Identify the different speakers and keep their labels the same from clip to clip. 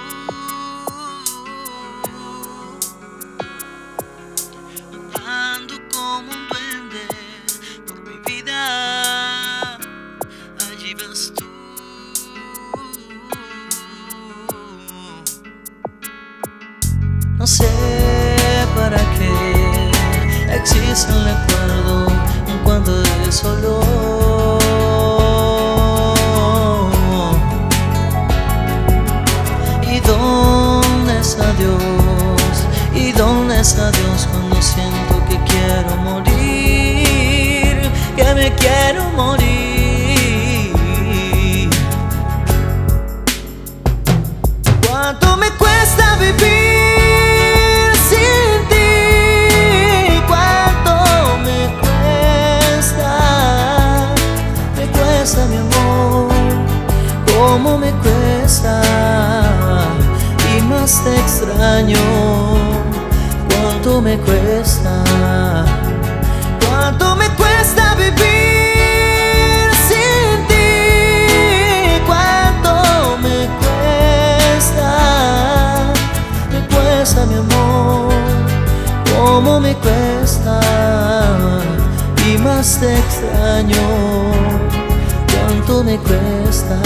Speaker 1: Ando como un duende por mi vida, allí vas tú.
Speaker 2: No sé para qué existe el recuerdo cuando eres solo. ¿Y dónde está Dios? ¿Y dónde está Dios cuando siento que quiero morir? Que me quiero morir. ¿Cuánto me cuesta vivir sin ti? ¿Cuánto me cuesta? Me cuesta mi amor, cómo me cuesta. Y más te extraño, cuánto me cuesta. Cuánto me cuesta vivir sin ti. Cuánto me cuesta. Me cuesta mi amor, cómo me cuesta. Y más te extraño, cuánto me cuesta.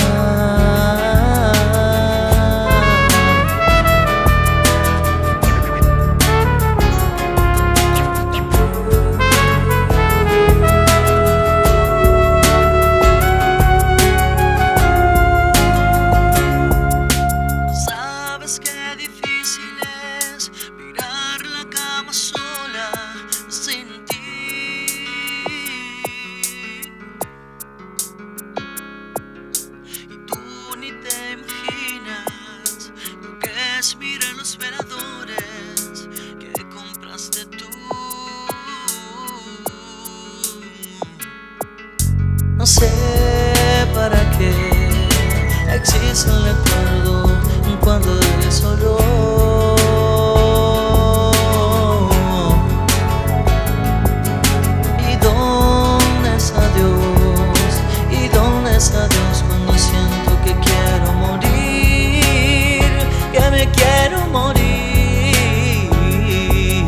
Speaker 1: Sin ti, y tú ni te imaginas lo que es mirar los veladores que compraste tú.
Speaker 2: No sé para qué existe el recuerdo cuando eres solo. A Dios cuando siento que quiero morir, que me quiero morir.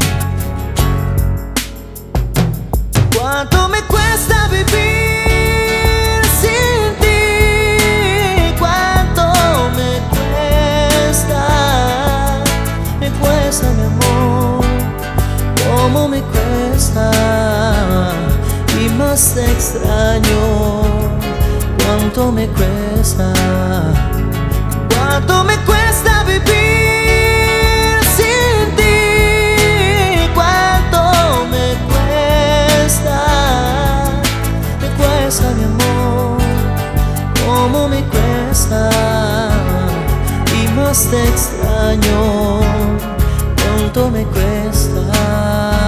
Speaker 2: ¿Cuánto me cuesta vivir sin ti? ¿Cuánto me cuesta? Me cuesta mi amor, cómo me cuesta. Y más te extraño, cuánto me cuesta. Cuánto me cuesta vivir sin ti. Cuánto me cuesta. Me cuesta mi amor, cómo me cuesta. Y más te extraño, cuánto me cuesta.